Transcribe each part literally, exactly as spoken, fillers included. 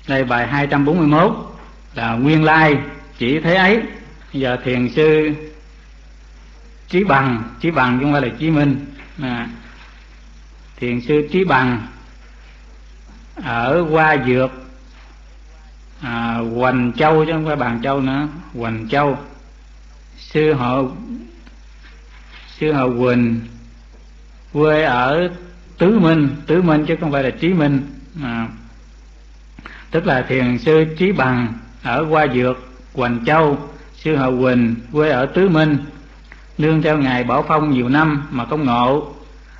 Đây bài hai trăm bốn mươi mốt là nguyên lai chỉ thế ấy. Bây giờ thiền sư Trí Bằng, Trí Bằng chứ không phải là Chí Minh, à, thiền sư Trí Bằng ở Hoa Dược, à, Hoành Châu chứ không phải Bàn Châu nữa, Hoành Châu. Sư họ sư họ Quỳnh, quê ở Tứ Minh, Tứ Minh chứ không phải là Trí Minh, à, tức là thiền sư Trí Bằng ở Hoa Dược, Hoành Châu. Sư họ Quỳnh quê ở Tứ Minh, nương theo ngài Bảo Phong nhiều năm mà không ngộ.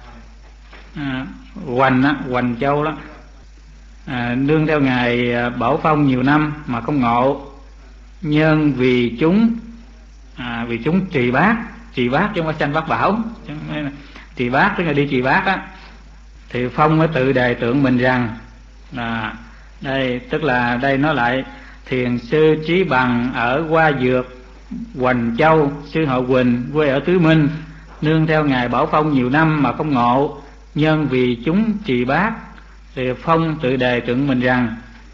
à, Hoành á, Hoành Châu đó, à, nương theo ngài Bảo Phong nhiều năm mà không ngộ. Nhân vì chúng à, vì chúng trì bát, trì bát chứ không phải sanh pháp bảo. Trì bát tức là đi trì bát á, thì Phong mới tự đề tượng mình rằng là đây, tức là đây nó lại thiền sư Trí Bằng ở Hoa Dược, Hoành Châu. Sư họ Quỳnh quê ở Tứ Minh, nương theo ngài Bảo Phong nhiều năm mà không ngộ. Nhân vì chúng trì bát, thì Phong tự đề tượng mình rằng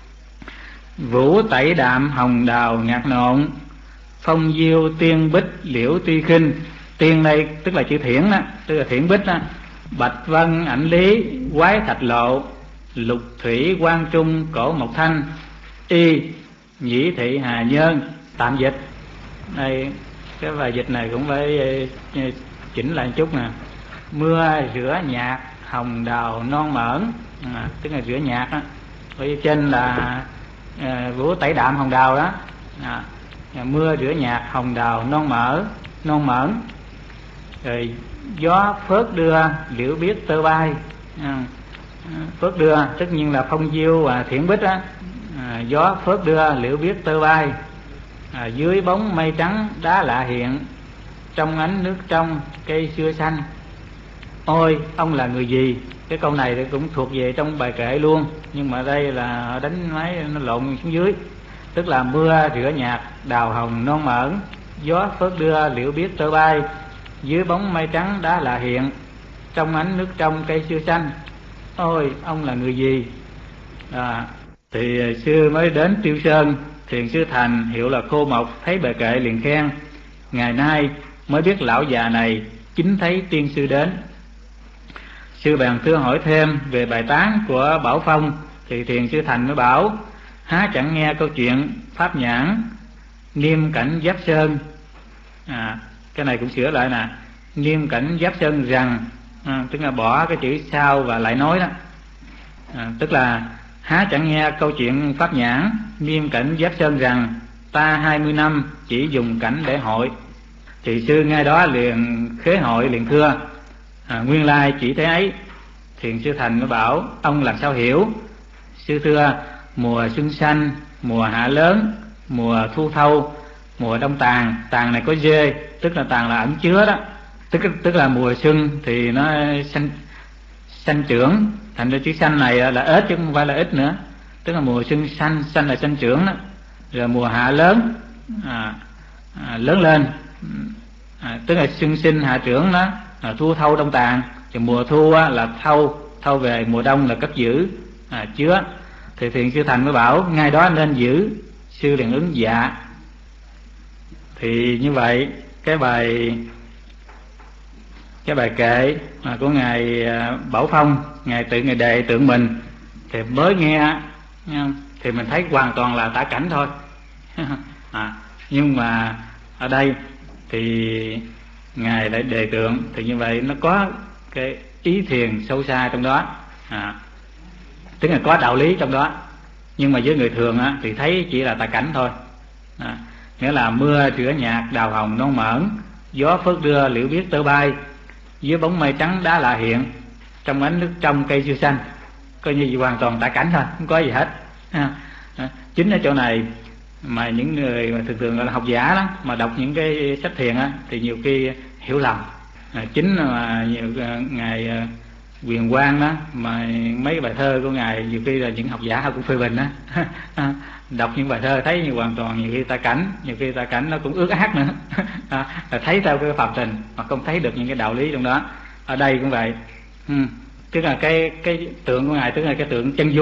vũ tẩy đạm hồng đào ngạc nộn, phong diêu tiên bích liễu tuy khinh. Tiên đây tức là chữ thiển đó, tức là thiển bích đó. Bạch vân ảnh lý quái thạch lộ, lục thủy quang trung cổ mộc thanh. Y nhĩ thị hà nhơn. Tạm dịch. Đây cái bài dịch này cũng phải chỉnh lại một chút nè. Mưa rửa nhạt hồng đào non mởn, à, tức là rửa nhạt đó. Ở trên là à, vũ tẩy đạm hồng đào đó, à, mưa rửa nhạt hồng đào non mỡ non mởn. Rồi gió phớt đưa liễu biết tơ bay, à, phớt đưa tất nhiên là phong diêu và thiển bích á. À, gió phớt đưa liễu biết tơ bay, à, dưới bóng mây trắng đá lạ hiện, trong ánh nước trong cây xưa xanh. Ôi ông là người gì? Cái câu này thì cũng thuộc về trong bài kệ luôn, nhưng mà đây là đánh máy nó lộn xuống dưới. Tức là mưa rửa nhạt đào hồng non mởn, gió phớt đưa liễu biết tơ bay, dưới bóng mây trắng đá lạ hiện, trong ánh nước trong cây xưa xanh. Ôi ông là người gì? À, thì xưa mới đến Tiêu Sơn, thiền sư Thành hiệu là Khô Mộc thấy bài kệ liền khen. Ngày nay mới biết lão già này chính thấy tiên sư đến. Sư bèn thưa hỏi thêm về bài tán của Bảo Phong, thì thiền sư Thành mới bảo: há chẳng nghe câu chuyện pháp nhãn niêm cảnh Giáp Sơn. À, cái này cũng sửa lại nè, niêm cảnh Giáp Sơn rằng, à, tức là bỏ cái chữ sau và lại nói đó, à, tức là há chẳng nghe câu chuyện pháp nhãn niêm cảnh Giáp Sơn rằng ta hai mươi năm chỉ dùng cảnh để hội. Thì sư ngay đó liền khế hội liền thưa: à, nguyên lai chỉ thế ấy. Thiền sư Thành mới bảo: ông làm sao hiểu? Sư thưa: mùa xuân xanh, mùa hạ lớn, mùa thu thâu, mùa đông tàn. Tàn này có dê, tức là tàn là ẩn chứa đó, tức tức là mùa xuân thì nó sanh sanh trưởng, thành ra chữ xanh này là ếch chứ không phải là ít nữa, tức là mùa xuân xanh, xanh là sanh trưởng đó. Rồi mùa hạ lớn, à, à, lớn lên, à, tức là xuân sinh hạ trưởng đó. À, thu thâu đông tàn, thì mùa thu á, là thâu, thâu về, mùa đông là cất giữ, à, chứa. Thì thiền sư Thành mới bảo ngay đó nên giữ. Sư liền ứng dạ. Thì như vậy cái bài cái bài kệ mà của ngài Bảo Phong, ngài tự ngài đề tượng mình, thì mới nghe thì mình thấy hoàn toàn là tả cảnh thôi. À, nhưng mà ở đây thì ngài lại đề tượng, thì như vậy nó có cái ý thiền sâu xa trong đó, à, tức là có đạo lý trong đó. Nhưng mà với người thường á, thì thấy chỉ là tà cảnh thôi, à, nghĩa là mưa rửa nhạt đào hồng non mởn, gió phớt đưa liễu biết tơ bay, dưới bóng mây trắng đá lạ hiện, trong ánh nước trong cây xưa xanh. Coi như hoàn toàn tà cảnh thôi, không có gì hết, à, à, chính ở chỗ này mà những người mà thường thường là học giả đó mà đọc những cái sách thiền á, thì nhiều khi hiểu lầm. À, chính mà nhiều ngài Quyền Quang đó, mà mấy bài thơ của ngài nhiều khi là những học giả họ cũng phê bình đó. À, đọc những bài thơ thấy như hoàn toàn nhiều khi ta cảnh, nhiều khi ta cảnh nó cũng ước ác nữa. À, là thấy theo cái phạm tình mà không thấy được những cái đạo lý trong đó. Ở đây cũng vậy, ừ, tức là cái cái tượng của ngài, tức là cái tượng chân dung đó,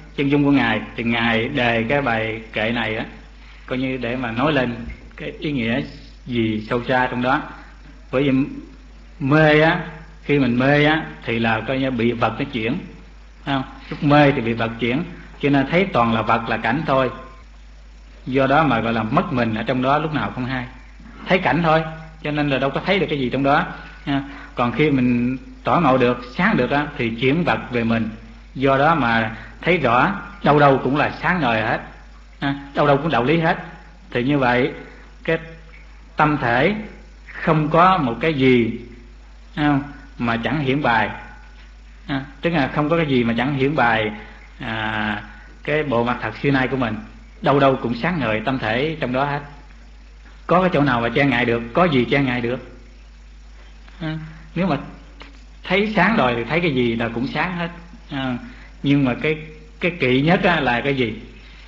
chân dung của ngài, thì ngài đề cái bài kệ này á coi như để mà nói lên cái ý nghĩa gì sâu xa trong đó. Bởi vì mê á, khi mình mê á thì là coi như bị vật nó chuyển, không? Lúc mê thì bị vật chuyển, cho nên thấy toàn là vật là cảnh thôi. Do đó mà gọi là mất mình ở trong đó lúc nào không hay, thấy cảnh thôi, cho nên là đâu có thấy được cái gì trong đó. Còn khi mình tỏ ngộ được, sáng được á, thì chuyển vật về mình. Do đó mà thấy rõ đâu đâu cũng là sáng ngời hết, đâu đâu cũng đạo lý hết. Thì như vậy cái tâm thể không có một cái gì không, mà chẳng hiển bài, à, tức là không có cái gì mà chẳng hiển bài à, cái bộ mặt thật xưa nay của mình. Đâu đâu cũng sáng ngời tâm thể trong đó hết. Có cái chỗ nào mà che ngại được? Có gì che ngại được? À, nếu mà thấy sáng rồi thì thấy cái gì là cũng sáng hết. À, nhưng mà cái cái kỵ nhất á, là cái gì?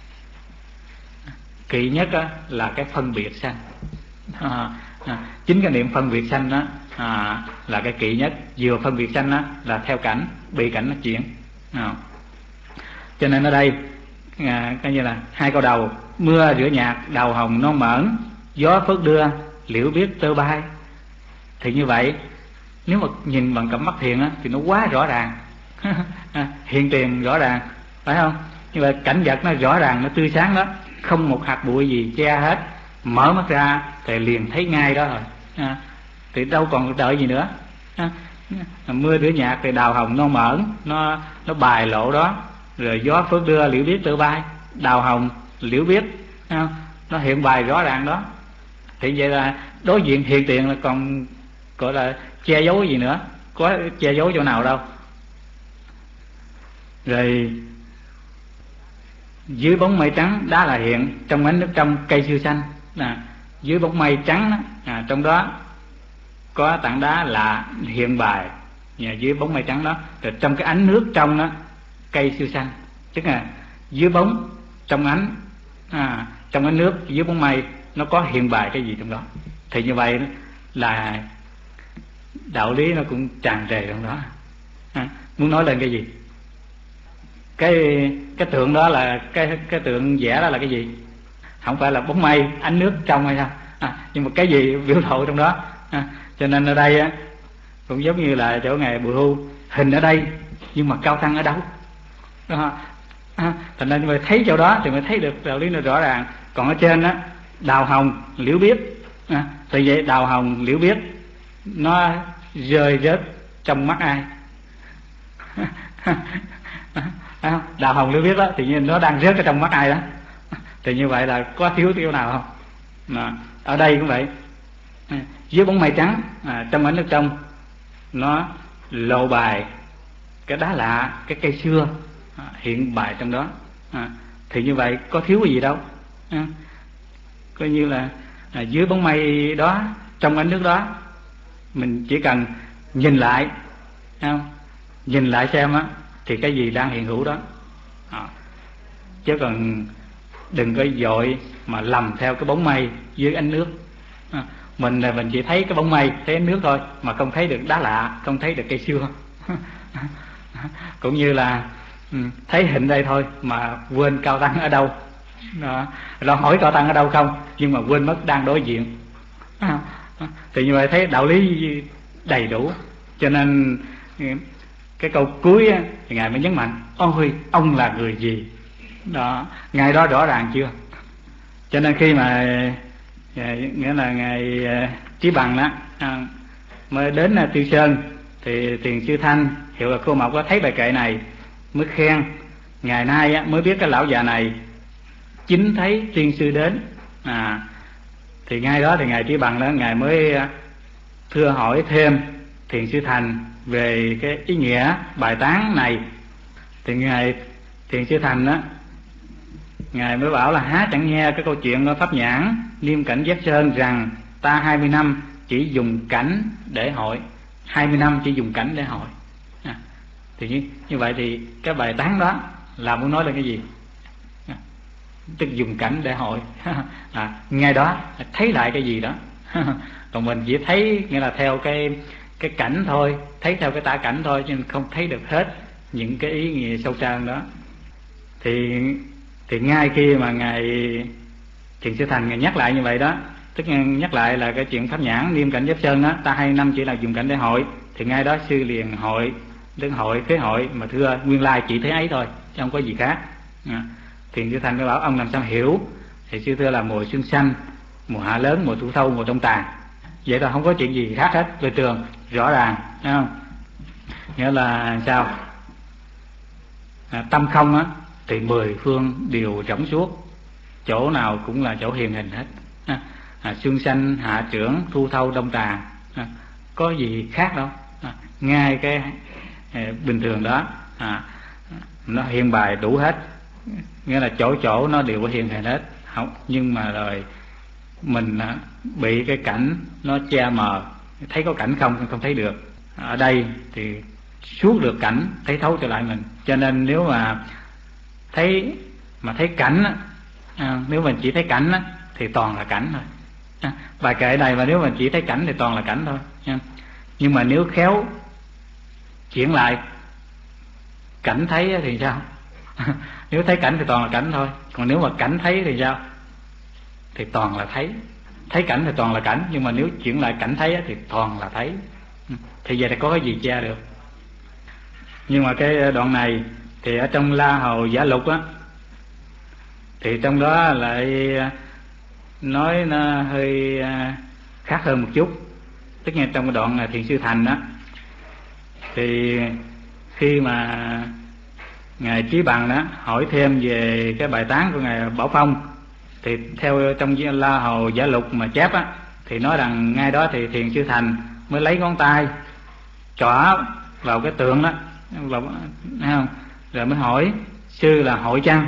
Kỵ nhất á, là cái phân biệt sanh. À, à, chính cái niệm phân biệt sanh đó à, là cái kỵ nhất. Vừa phân biệt sanh đó là theo cảnh, bị cảnh nó chuyển. À, cho nên ở đây à, coi như là hai câu đầu: mưa rửa nhạt, đào hồng non mởn, gió phớt đưa, liễu biết tơ bay. Thì như vậy nếu mà nhìn bằng cặp mắt thiền á, thì nó quá rõ ràng. Hiện tiền rõ ràng, phải không? Như vậy cảnh vật nó rõ ràng, nó tươi sáng đó, không một hạt bụi gì che hết. Mở mắt ra thì liền thấy ngay đó rồi. À, thì đâu còn đợi gì nữa. À, mưa rửa nhạt thì đào hồng non mởn, nó nó bài lộ đó. Rồi gió phớt đưa, liễu biết tơ bay. Đào hồng, liễu biết, à, nó hiện bài rõ ràng đó. Thì vậy là đối diện hiện tiền là còn gọi là che giấu gì nữa? Có che giấu chỗ nào đâu. Rồi dưới bóng mây trắng đá là hiện, trong ánh nước trong cây siêu xanh. À, dưới bóng mây trắng đó, à, trong đó có tảng đá là hiện bài, à, dưới bóng mây trắng đó. Rồi trong cái ánh nước trong đó cây siêu xanh, tức là dưới bóng, trong ánh, à, trong ánh nước, dưới bóng mây nó có hiện bài cái gì trong đó. Thì như vậy là đạo lý nó cũng tràn trề trong đó. À, muốn nói lên cái gì? Cái cái tượng đó là cái cái tượng vẽ đó là cái gì? Không phải là bóng mây, ánh nước trong hay sao? À, nhưng mà cái gì biểu lộ trong đó? À, cho nên ở đây á, cũng giống như là chỗ ngài Bùi Hưu, hình ở đây nhưng mà cao tăng ở đâu? Đó. À, thành nên mới thấy chỗ đó thì mới thấy được đạo lý nó rõ ràng. Còn ở trên á, đào hồng liễu biết, à, thì vậy đào hồng liễu biết nó rơi rớt trong mắt ai? À, đào hồng liễu biết đó thì nó đang rớt ở trong mắt ai đó. Thì như vậy là có thiếu tiêu nào không? Mà ở đây cũng vậy, à, dưới bóng mây trắng, à, trong ánh nước trong nó lộ bài cái đá lạ, cái cây xưa, à, hiện bài trong đó. À, thì như vậy có thiếu cái gì đâu. À, coi như là à, dưới bóng mây đó, trong ánh nước đó, mình chỉ cần nhìn lại, không? Nhìn lại xem á, thì cái gì đang hiện hữu đó. À, chứ còn đừng có vội mà lầm theo cái bóng mây dưới ánh nước. À, mình là mình chỉ thấy cái bóng mây, thấy ánh nước thôi, mà không thấy được đá lạ, không thấy được cây xưa. Cũng như là thấy hình đây thôi mà quên cao tăng ở đâu. Đó, rồi hỏi cao tăng ở đâu không, nhưng mà quên mất đang đối diện. À, thì như vậy thấy đạo lý đầy đủ. Cho nên cái câu cuối á, thì ngài mới nhấn mạnh: ôi ông là người gì? Đó, ngài đó rõ ràng chưa? Cho nên khi mà nghĩa là ngài Trí Bằng đó à, mới đến Tiêu Sơn, thì Thiền sư Thanh hiệu là Cô Mộc có thấy bài kệ này mới khen. Ngày nay á, mới biết cái lão già này chính thấy tiên sư đến. À, thì ngay đó thì ngài Trí Bằng đó, ngài mới thưa hỏi thêm Thiền sư Thành về cái ý nghĩa bài tán này. Thì ngài Thiền sư Thành đó, ngài mới bảo là: há chẳng nghe cái câu chuyện ở Pháp Nhãn Niêm Cảnh Giác Sơn rằng ta hai mươi năm chỉ dùng cảnh để hội, hai mươi năm chỉ dùng cảnh để hội. À, thì như, như vậy thì cái bài tán đó là muốn nói lên cái gì? À, tức dùng cảnh để hội. À, ngay đó thấy lại cái gì đó. Còn mình chỉ thấy nghĩa là theo cái cái cảnh thôi, thấy theo cái tả cảnh thôi, chứ không thấy được hết những cái ý nghĩa sâu xa đó. thì thì ngay khi mà ngài Thiền Sư Thành ngài nhắc lại như vậy đó, tức nhắc lại là cái chuyện pháp nhãn niêm cảnh Giáp Sơn đó, ta hai năm chỉ là dùng cảnh để hội, thì ngay đó sư liền hội đến hội khế hội mà thưa nguyên lai chỉ thế ấy thôi chứ không có gì khác. À, Thiền Sư Thành mới bảo ông làm sao hiểu, thì sư thưa là mùa xuân xanh, mùa hạ lớn, mùa thu thâu, mùa đông tàn, vậy là không có chuyện gì khác hết, về trường rõ ràng, thấy không? Nghĩa là sao? À, tâm không á thì mười phương đều rỗng suốt, chỗ nào cũng là chỗ hiền hình hết. À, à, xuân xanh, hạ trưởng, thu thâu, đông tàn, à, có gì khác đâu. À, ngay cái à, bình thường đó à, nó hiền bài đủ hết, nghĩa là chỗ chỗ nó đều có hiền hình hết. Không, nhưng mà rồi mình à, bị cái cảnh nó che mờ, thấy có cảnh không không thấy được. Ở đây thì suốt được cảnh, thấy thấu trở lại mình. Cho nên nếu mà thấy mà thấy cảnh á, à, nếu mình chỉ thấy cảnh á, thì toàn là cảnh thôi. À, bài kệ này mà nếu mình chỉ thấy cảnh thì toàn là cảnh thôi. À, nhưng mà nếu khéo chuyển lại cảnh thấy thì sao? Nếu thấy cảnh thì toàn là cảnh thôi, còn nếu mà cảnh thấy thì sao? Thì toàn là thấy. Thấy cảnh thì toàn là cảnh, nhưng mà nếu chuyển lại cảnh thấy thì toàn là thấy. Thì vậy thì có cái gì che được? Nhưng mà cái đoạn này thì ở trong La Hầu Giả Lục á, thì trong đó lại nói nó hơi khác hơn một chút. Tức là trong cái đoạn Thiền Sư Thành đó, thì khi mà ngài Trí Bằng đó hỏi thêm về cái bài tán của ngài Bảo Phong, thì theo trong La Hầu Giả Lục mà chép á, thì nói rằng ngay đó thì Thiền Sư Thành mới lấy ngón tay trỏ vào cái tượng đó, vào, thấy không? Rồi mới hỏi sư là hội chăng?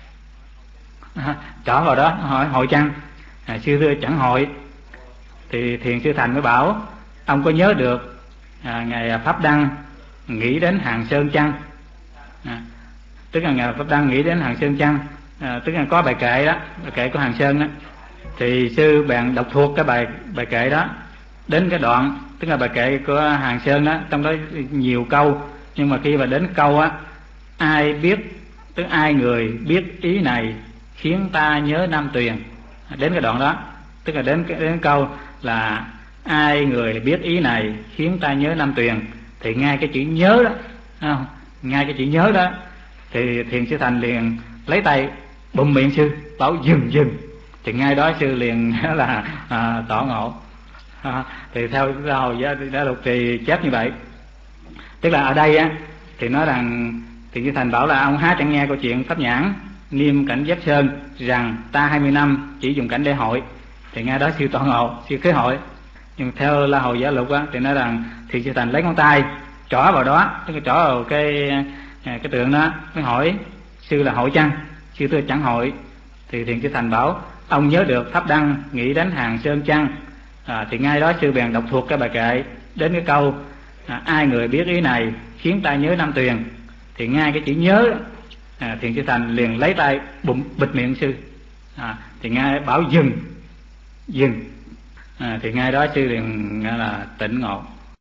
À, trỏ vào đó hỏi hội chăng? À, sư thưa chẳng hội. Thì Thiền Sư Thành mới bảo ông có nhớ được à, ngài Pháp Đăng nghĩ đến Hàng Sơn chăng? À, tức là ngài Pháp Đăng nghĩ đến Hàng Sơn chăng? À, tức là có bài kệ đó, bài kệ của Hàng Sơn đó, thì sư bèn đọc thuộc cái bài bài kệ đó đến cái đoạn, tức là bài kệ của Hàng Sơn đó, trong đó nhiều câu, nhưng mà khi mà đến câu á, ai biết, tức ai người biết ý này khiến ta nhớ Nam Tuyền, đến cái đoạn đó, tức là đến cái đến câu là ai người biết ý này khiến ta nhớ Nam Tuyền, thì ngay cái chữ nhớ đó, không? Ngay cái chữ nhớ đó thì Thiền Sư Thành liền lấy tay bụm miệng sư, bảo dừng dừng, thì ngay đó sư liền là à, tỏ ngộ. À, thì theo La Hầu Giả Lục thì chép như vậy. Tức là ở đây á thì nói rằng Thiền Sư Thành bảo là ông há chẳng nghe câu chuyện pháp nhãn niêm cảnh Giáp Sơn rằng ta hai mươi năm chỉ dùng cảnh để hội, thì ngay đó sư tỏ ngộ, sư khế hội. Nhưng theo La Hầu Giả Lục á thì nói rằng Thiền Sư Thành lấy ngón tay trỏ vào đó, tức là trỏ vào cái cái tượng đó, mới hỏi sư là hội chăng? Sư thưa chẳng hội. Thì Thiền Sư Thành bảo ông nhớ được Pháp Đăng nghĩ đến Hàng Sơn chăng? À, thì ngay đó sư bèn đọc thuộc cái bài kệ đến cái câu à, ai người biết ý này khiến ta nhớ Nam Tuyền, thì ngay cái chữ nhớ đó, à, Thiền Sư Thành liền lấy tay bụm bịt miệng sư, à, thì ngay bảo dừng dừng, à, thì ngay đó sư liền là tỉnh ngộ.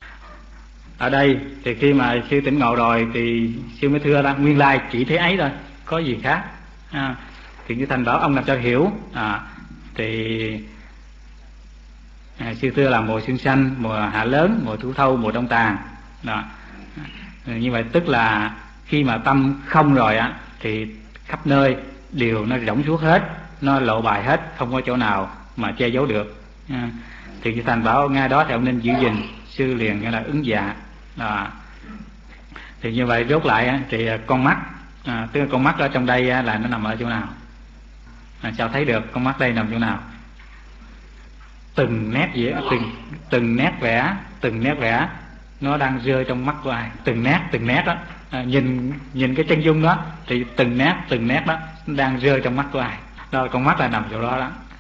Ở đây thì khi mà sư tỉnh ngộ rồi thì sư mới thưa là nguyên lai chỉ thế ấy thôi, có gì khác. À, thì Sư Thành bảo ông làm sao hiểu. À, thì à, sư thưa là mùa xuân xanh, mùa hạ lớn, mùa thu thâu, mùa đông tàn. Đó. Như vậy tức là khi mà tâm không rồi á thì khắp nơi đều nó rỗng suốt hết, nó lộ bài hết, không có chỗ nào mà che giấu được. À, thì Sư Thành bảo ngay đó thì ông nên giữ gìn. Sư liền nghĩa là ứng dạ. Đó. Thì như vậy rốt lại á, thì con mắt, à, tức là con mắt ở trong đây á, là nó nằm ở chỗ nào? À, sao thấy được con mắt đây nằm chỗ nào? Từng nét vẽ, từng từng nét vẽ, từng nét vẽ nó đang rơi trong mắt của ai? Từng nét, từng nét đó, à, nhìn nhìn cái chân dung đó thì từng nét, từng nét đó đang rơi trong mắt của ai? Đó, con mắt là nằm chỗ đó đó.